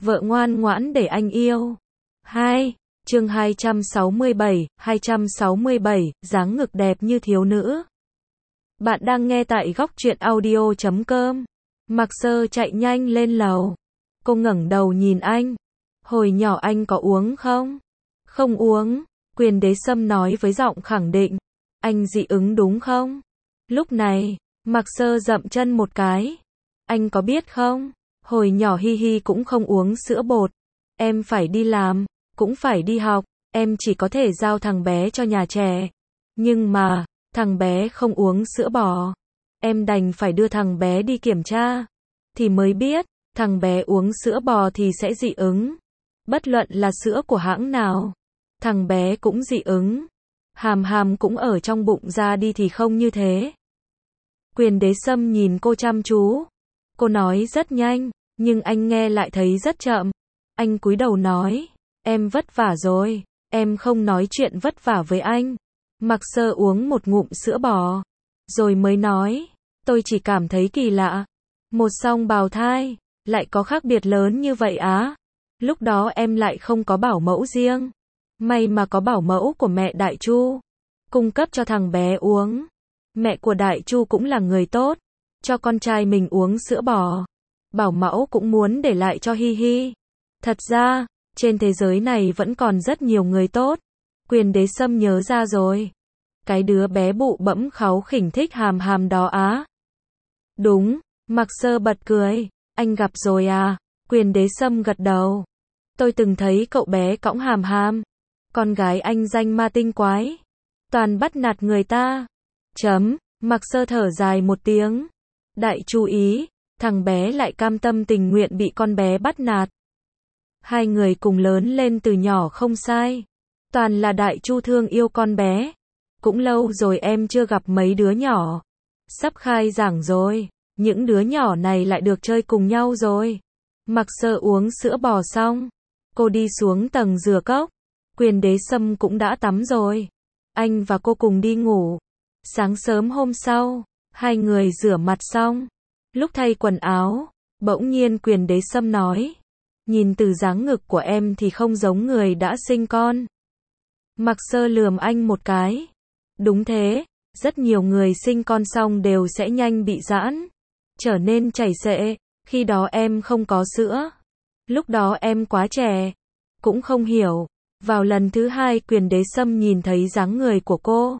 Vợ ngoan ngoãn để anh yêu. 2. Chương 267, dáng ngực đẹp như thiếu nữ. Bạn đang nghe tại góc truyện audio.com. Mạc Sơ chạy nhanh lên lầu. Cô ngẩng đầu nhìn anh. Hồi nhỏ anh có uống không? Không uống, Quyền Đế Sâm nói với giọng khẳng định. Anh dị ứng đúng không? Lúc này, Mạc Sơ dậm chân một cái. Anh có biết không? Hồi nhỏ Hi Hi cũng không uống sữa bột. Em phải đi làm, cũng phải đi học, em chỉ có thể giao thằng bé cho nhà trẻ. Nhưng mà, thằng bé không uống sữa bò. Em đành phải đưa thằng bé đi kiểm tra. Thì mới biết, thằng bé uống sữa bò thì sẽ dị ứng. Bất luận là sữa của hãng nào, thằng bé cũng dị ứng. Hàm hàm cũng ở trong bụng ra đi thì không như thế. Quyền Đế Sâm nhìn cô chăm chú. Cô nói rất nhanh, nhưng anh nghe lại thấy rất chậm. Anh cúi đầu nói, em vất vả rồi, em không nói chuyện vất vả với anh. Mạc Sơ uống một ngụm sữa bò, rồi mới nói, tôi chỉ cảm thấy kỳ lạ. Một song bào thai, lại có khác biệt lớn như vậy á. Lúc đó em lại không có bảo mẫu riêng. May mà có bảo mẫu của mẹ Đại Chu, cung cấp cho thằng bé uống. Mẹ của Đại Chu cũng là người tốt, cho con trai mình uống sữa bò. Bảo mẫu cũng muốn để lại cho Hi Hi. Thật ra, trên thế giới này vẫn còn rất nhiều người tốt. Quyền Đế Sâm nhớ ra rồi. Cái đứa bé bụ bẫm kháu khỉnh thích hàm hàm đó á. Đúng, Mạc Sơ bật cười. Anh gặp rồi à? Quyền Đế Sâm gật đầu. Tôi từng thấy cậu bé cõng hàm hàm. Con gái anh danh ma tinh quái. Toàn bắt nạt người ta. Mạc Sơ thở dài một tiếng. Đại chú ý, thằng bé lại cam tâm tình nguyện bị con bé bắt nạt. Hai người cùng lớn lên từ nhỏ không sai. Toàn là Đại Chu thương yêu con bé. Cũng lâu rồi em chưa gặp mấy đứa nhỏ. Sắp khai giảng rồi, những đứa nhỏ này lại được chơi cùng nhau rồi. Mạc Sơ uống sữa bò xong, cô đi xuống tầng rửa cốc. Quyền Đế Sâm cũng đã tắm rồi. Anh và cô cùng đi ngủ. Sáng sớm hôm sau, hai người rửa mặt xong. Lúc thay quần áo, bỗng nhiên Quyền Đế Sâm nói, nhìn từ dáng ngực của em thì không giống người đã sinh con. Mạc Sơ lườm anh một cái. Đúng thế, rất nhiều người sinh con xong đều sẽ nhanh bị giãn, trở nên chảy xệ. Khi đó em không có sữa. Lúc đó em quá trẻ, cũng không hiểu. Vào lần thứ hai Quyền Đế Sâm nhìn thấy dáng người của cô.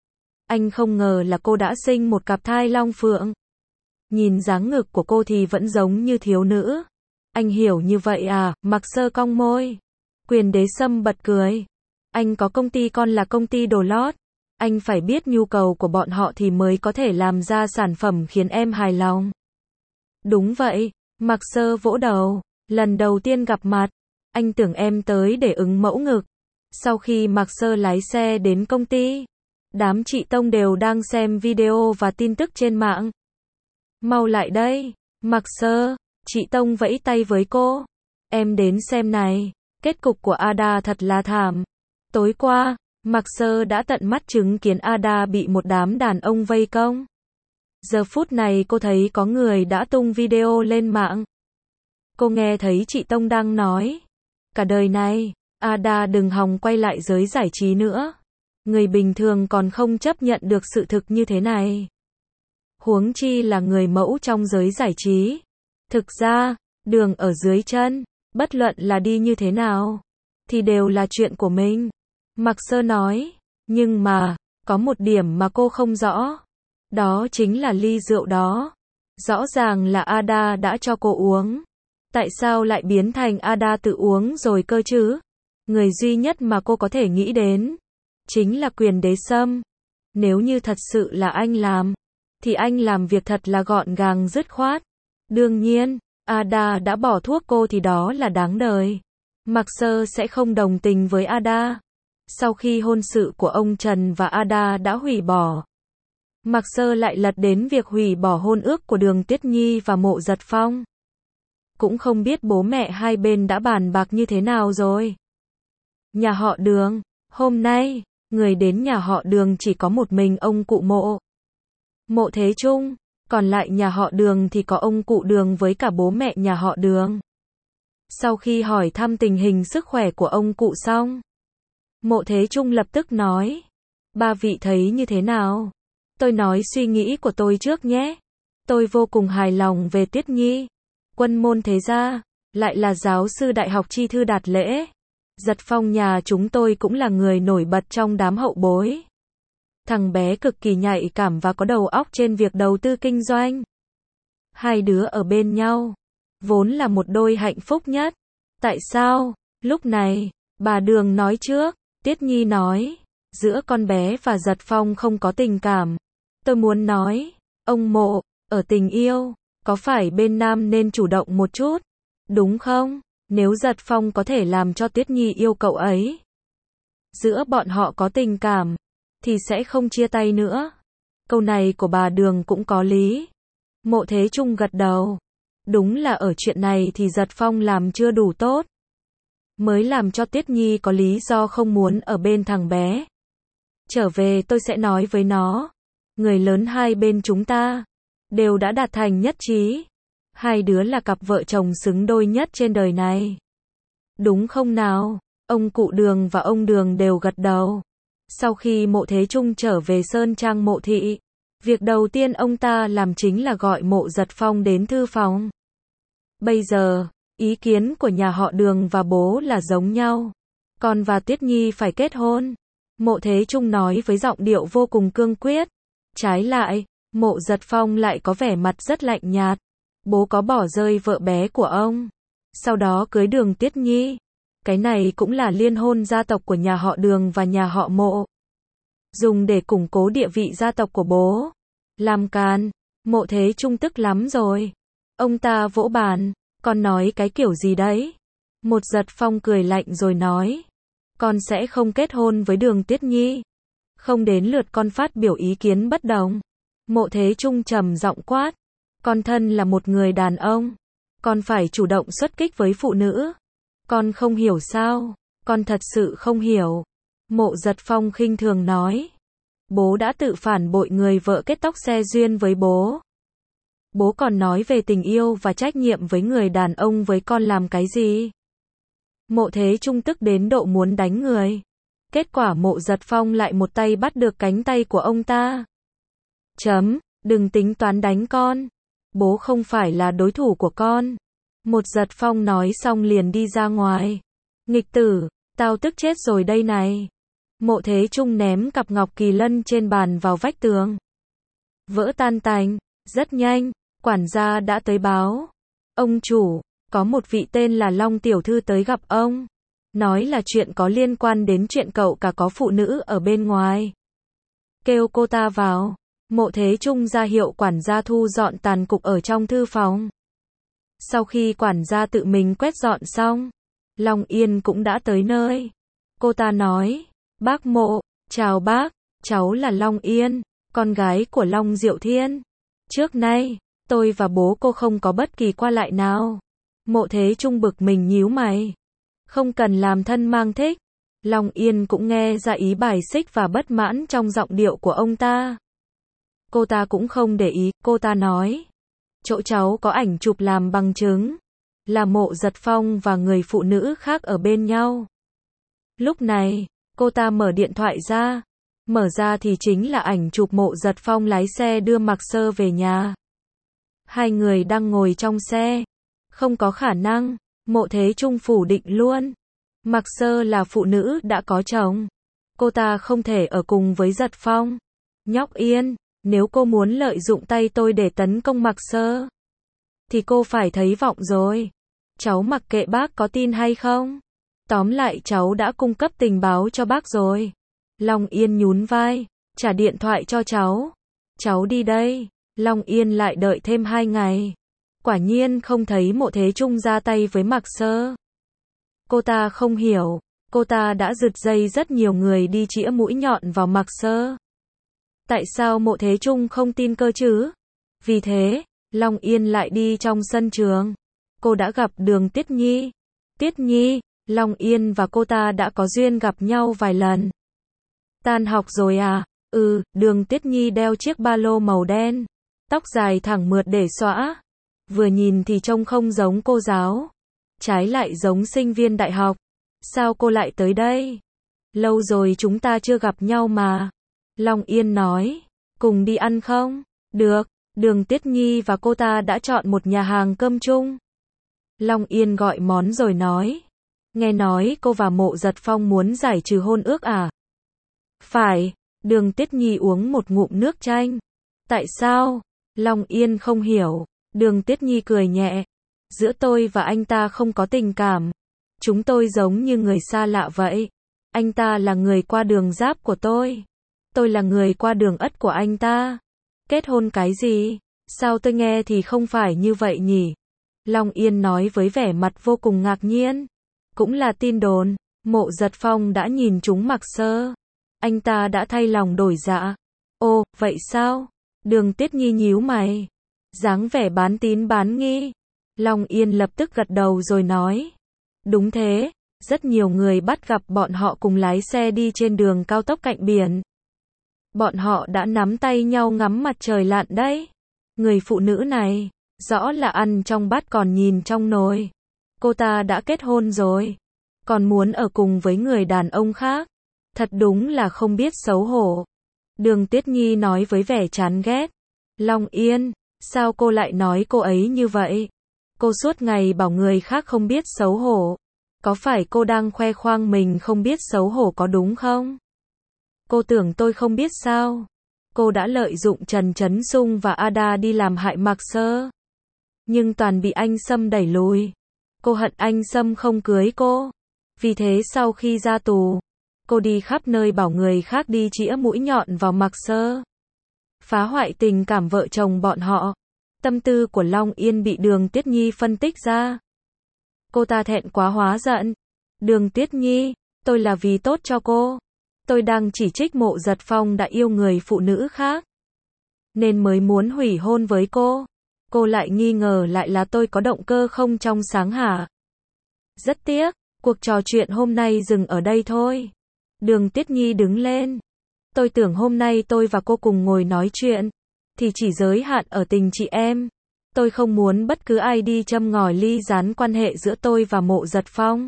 Anh không ngờ là cô đã sinh một cặp thai long phượng. Nhìn dáng ngực của cô thì vẫn giống như thiếu nữ. Anh hiểu như vậy à? Mạc Sơ cong môi. Quyền Đế Sâm bật cười. Anh có công ty con là công ty đồ lót. Anh phải biết nhu cầu của bọn họ thì mới có thể làm ra sản phẩm khiến em hài lòng. Đúng vậy, Mạc Sơ vỗ đầu. Lần đầu tiên gặp mặt, anh tưởng em tới để ứng mẫu ngực. Sau khi Mạc Sơ lái xe đến công ty, đám chị Tông đều đang xem video và tin tức trên mạng. Mau lại đây, Mạc Sơ, chị Tông vẫy tay với cô. Em đến xem này, kết cục của Ada thật là thảm. Tối qua, Mạc Sơ đã tận mắt chứng kiến Ada bị một đám đàn ông vây công. Giờ phút này cô thấy có người đã tung video lên mạng. Cô nghe thấy chị Tông đang nói, cả đời này, Ada đừng hòng quay lại giới giải trí nữa. Người bình thường còn không chấp nhận được sự thực như thế này. Huống chi là người mẫu trong giới giải trí. Thực ra, đường ở dưới chân, bất luận là đi như thế nào, thì đều là chuyện của mình. Mạc Sơ nói, nhưng mà, có một điểm mà cô không rõ. Đó chính là ly rượu đó. Rõ ràng là Ada đã cho cô uống. Tại sao lại biến thành Ada tự uống rồi cơ chứ? Người duy nhất mà cô có thể nghĩ đến chính là Quyền Đế Sâm. Nếu như thật sự là anh làm, thì anh làm việc thật là gọn gàng dứt khoát. Đương nhiên, Ada đã bỏ thuốc cô thì đó là đáng đời. Mạc Sơ sẽ không đồng tình với Ada. Sau khi hôn sự của ông Trần và Ada đã hủy bỏ, Mạc Sơ lại lật đến việc hủy bỏ hôn ước của Đường Tuyết Nhi và Mộ Giật Phong. Cũng không biết bố mẹ hai bên đã bàn bạc như thế nào rồi. Nhà họ Đường, hôm nay, người đến nhà họ Đường chỉ có một mình ông cụ Mộ. Mộ Thế Trung, còn lại nhà họ Đường thì có ông cụ Đường với cả bố mẹ nhà họ Đường. Sau khi hỏi thăm tình hình sức khỏe của ông cụ xong, Mộ Thế Trung lập tức nói, ba vị thấy như thế nào? Tôi nói suy nghĩ của tôi trước nhé. Tôi vô cùng hài lòng về Tiết Nhi. Quân môn thế gia, lại là giáo sư đại học chi thư đạt lễ. Giật Phong nhà chúng tôi cũng là người nổi bật trong đám hậu bối. Thằng bé cực kỳ nhạy cảm và có đầu óc trên việc đầu tư kinh doanh. Hai đứa ở bên nhau, vốn là một đôi hạnh phúc nhất. Tại sao? Lúc này, bà Đường nói trước. Tiết Nhi nói, giữa con bé và Giật Phong không có tình cảm. Tôi muốn nói, ông Mộ, ở tình yêu, có phải bên nam nên chủ động một chút, đúng không? Nếu Giật Phong có thể làm cho Tiết Nhi yêu cậu ấy, giữa bọn họ có tình cảm, thì sẽ không chia tay nữa. Câu này của bà Đường cũng có lý. Mộ Thế Trung gật đầu. Đúng là ở chuyện này thì Giật Phong làm chưa đủ tốt, mới làm cho Tiết Nhi có lý do không muốn ở bên thằng bé. Trở về tôi sẽ nói với nó. Người lớn hai bên chúng ta đều đã đạt thành nhất trí. Hai đứa là cặp vợ chồng xứng đôi nhất trên đời này. Đúng không nào? Ông cụ Đường và ông Đường đều gật đầu. Sau khi Mộ Thế Trung trở về Sơn Trang Mộ Thị, việc đầu tiên ông ta làm chính là gọi Mộ Giật Phong đến thư phòng. Bây giờ, ý kiến của nhà họ Đường và bố là giống nhau. Con và Tiết Nhi phải kết hôn. Mộ Thế Trung nói với giọng điệu vô cùng cương quyết. Trái lại, Mộ Giật Phong lại có vẻ mặt rất lạnh nhạt. Bố có bỏ rơi vợ bé của ông, sau đó cưới Đường Tiết Nhi. Cái này cũng là liên hôn gia tộc của nhà họ Đường và nhà họ Mộ, dùng để củng cố địa vị gia tộc của bố. Làm càn, Mộ Thế Trung tức lắm rồi. Ông ta vỗ bàn, con nói cái kiểu gì đấy? Một Giật Phong cười lạnh rồi nói, con sẽ không kết hôn với Đường Tiết Nhi. Không đến lượt con phát biểu ý kiến bất đồng. Mộ Thế Trung trầm giọng quát, con thân là một người đàn ông, con phải chủ động xuất kích với phụ nữ. Con không hiểu sao? Con thật sự không hiểu. Mộ Giật Phong khinh thường nói, bố đã tự phản bội người vợ kết tóc xe duyên với bố. Bố còn nói về tình yêu và trách nhiệm với người đàn ông với con làm cái gì? Mộ Thế Trung tức đến độ muốn đánh người. Kết quả Mộ Giật Phong lại một tay bắt được cánh tay của ông ta. Đừng tính toán đánh con. Bố không phải là đối thủ của con. Một Giật Phong nói xong liền đi ra ngoài. Nghịch tử, tao tức chết rồi đây này. Mộ Thế Trung ném cặp ngọc kỳ lân trên bàn vào vách tường. Vỡ tan tành. Rất nhanh, quản gia đã tới báo. Ông chủ, có một vị tên là Long tiểu thư tới gặp ông. Nói là chuyện có liên quan đến chuyện cậu cả có phụ nữ ở bên ngoài. Kêu cô ta vào. Mộ Thế Trung ra hiệu quản gia thu dọn tàn cục ở trong thư phòng. Sau khi quản gia tự mình quét dọn xong, Long Yên cũng đã tới nơi. Cô ta nói, bác Mộ, chào bác, cháu là Long Yên, con gái của Long Diệu Thiên. Trước nay, tôi và bố cô không có bất kỳ qua lại nào. Mộ Thế Trung bực mình nhíu mày. Không cần làm thân mang thích. Long Yên cũng nghe ra ý bài xích và bất mãn trong giọng điệu của ông ta. Cô ta cũng không để ý, cô ta nói, chỗ cháu có ảnh chụp làm bằng chứng, là Mộ Giật Phong và người phụ nữ khác ở bên nhau. Lúc này, cô ta mở điện thoại ra. Mở ra thì chính là ảnh chụp Mộ Giật Phong lái xe đưa Mạc Sơ về nhà. Hai người đang ngồi trong xe. Không có khả năng. Mộ Thế Trung phủ định luôn. Mạc Sơ là phụ nữ đã có chồng. Cô ta không thể ở cùng với Giật Phong. Nhóc Yên, nếu cô muốn lợi dụng tay tôi để tấn công Mạc Sơ, thì cô phải thấy vọng rồi. Cháu mặc kệ bác có tin hay không. Tóm lại cháu đã cung cấp tình báo cho bác rồi. Long Yên nhún vai, trả điện thoại cho cháu. Cháu đi đây. Long Yên lại đợi thêm 2 ngày. Quả nhiên không thấy Mộ Thế Trung ra tay với Mạc Sơ. Cô ta không hiểu, cô ta đã giật dây rất nhiều người đi chĩa mũi nhọn vào Mạc Sơ. Tại sao Mộ Thế Trung không tin cơ chứ? Vì thế, Long Yên lại đi trong sân trường. Cô đã gặp Đường Tiết Nhi. Tiết Nhi, Long Yên và cô ta đã có duyên gặp nhau vài lần. Tan học rồi à? Đường Tiết Nhi đeo chiếc ba lô màu đen. Tóc dài thẳng mượt để xõa. Vừa nhìn thì trông không giống cô giáo. trái lại giống sinh viên đại học. Sao cô lại tới đây? Lâu rồi chúng ta chưa gặp nhau mà. Long Yên nói, cùng đi ăn không? Được, Đường Tiết Nhi và cô ta đã chọn một nhà hàng cơm chung. Long Yên gọi món rồi nói, nghe nói cô và Mộ Giật Phong muốn giải trừ hôn ước à? Phải, Đường Tiết Nhi uống một ngụm nước chanh. Tại sao? Long Yên không hiểu. Đường Tiết Nhi cười nhẹ. Giữa tôi và anh ta không có tình cảm. Chúng tôi giống như người xa lạ vậy. Anh ta là người qua đường giáp của tôi. Tôi là người qua đường ất của anh ta. Kết hôn cái gì? Sao tôi nghe thì không phải như vậy nhỉ? Long Yên nói với vẻ mặt vô cùng ngạc nhiên. Cũng là tin đồn. Mộ Giật Phong đã nhìn chúng Mạc Sơ. Anh ta đã thay lòng đổi dạ. Ồ, vậy sao? Đường Tiết Nhi nhíu mày. Dáng vẻ bán tín bán nghi. Long Yên lập tức gật đầu rồi nói. Đúng thế, rất nhiều người bắt gặp bọn họ cùng lái xe đi trên đường cao tốc cạnh biển. Bọn họ đã nắm tay nhau ngắm mặt trời lặn đấy. Người phụ nữ này, rõ là ăn trong bát còn nhìn trong nồi. Cô ta đã kết hôn rồi, còn muốn ở cùng với người đàn ông khác. Thật đúng là không biết xấu hổ. Đường Tiết Nhi nói với vẻ chán ghét. Long Yên, sao cô lại nói cô ấy như vậy? Cô suốt ngày bảo người khác không biết xấu hổ. Có phải cô đang khoe khoang mình không biết xấu hổ có đúng không? Cô tưởng tôi không biết sao? Cô đã lợi dụng Trần Trấn Dung và Ada đi làm hại Mạc Sơ. Nhưng toàn bị anh Sâm đẩy lùi. Cô hận anh Sâm không cưới cô. Vì thế sau khi ra tù, cô đi khắp nơi bảo người khác đi chĩa mũi nhọn vào Mạc Sơ. Phá hoại tình cảm vợ chồng bọn họ. Tâm tư của Long Yên bị Đường Tiết Nhi phân tích ra. Cô ta thẹn quá hóa giận. Đường Tiết Nhi, tôi là vì tốt cho cô. Tôi đang chỉ trích Mộ Giật Phong đã yêu người phụ nữ khác, nên mới muốn hủy hôn với cô. Cô lại nghi ngờ lại là tôi có động cơ không trong sáng hả? Rất tiếc, cuộc trò chuyện hôm nay dừng ở đây thôi. Đường Tiết Nhi đứng lên. Tôi tưởng hôm nay tôi và cô cùng ngồi nói chuyện, thì chỉ giới hạn ở tình chị em. Tôi không muốn bất cứ ai đi châm ngòi ly gián quan hệ giữa tôi và Mộ Giật Phong.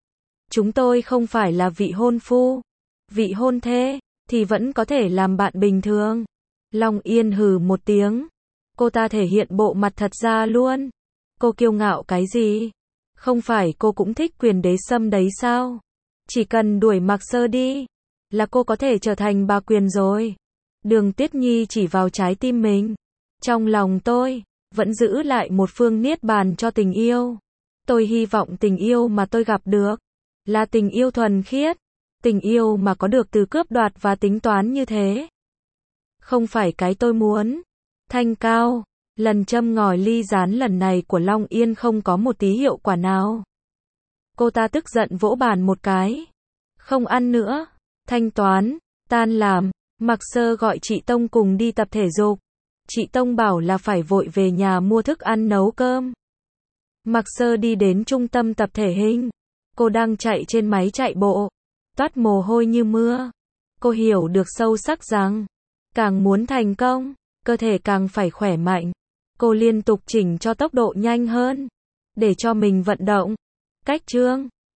Chúng tôi không phải là vị hôn phu, vị hôn thê, thì vẫn có thể làm bạn bình thường. Long Yên hừ một tiếng. Cô ta thể hiện bộ mặt thật ra luôn. Cô kiêu ngạo cái gì? Không phải cô cũng thích quyền đế sâm đấy sao? Chỉ cần đuổi Mạc Sơ đi, là cô có thể trở thành bà quyền rồi. Đường Tiết Nhi chỉ vào trái tim mình. Trong lòng tôi, vẫn giữ lại một phương niết bàn cho tình yêu. Tôi hy vọng tình yêu mà tôi gặp được, là tình yêu thuần khiết. Tình yêu mà có được từ cướp đoạt và tính toán như thế. Không phải cái tôi muốn. Thanh Cao, lần châm ngòi ly gián lần này của Long Yên không có một tí hiệu quả nào. Cô ta tức giận vỗ bàn một cái. Không ăn nữa. Thanh toán, tan làm, Mạc Sơ gọi chị Tông cùng đi tập thể dục. Chị Tông bảo là phải vội về nhà mua thức ăn nấu cơm. Mạc Sơ đi đến trung tâm tập thể hình. Cô đang chạy trên máy chạy bộ, toát mồ hôi như mưa. Cô hiểu được sâu sắc rằng, càng muốn thành công, cơ thể càng phải khỏe mạnh. Cô liên tục chỉnh cho tốc độ nhanh hơn, để cho mình vận động. Cách chương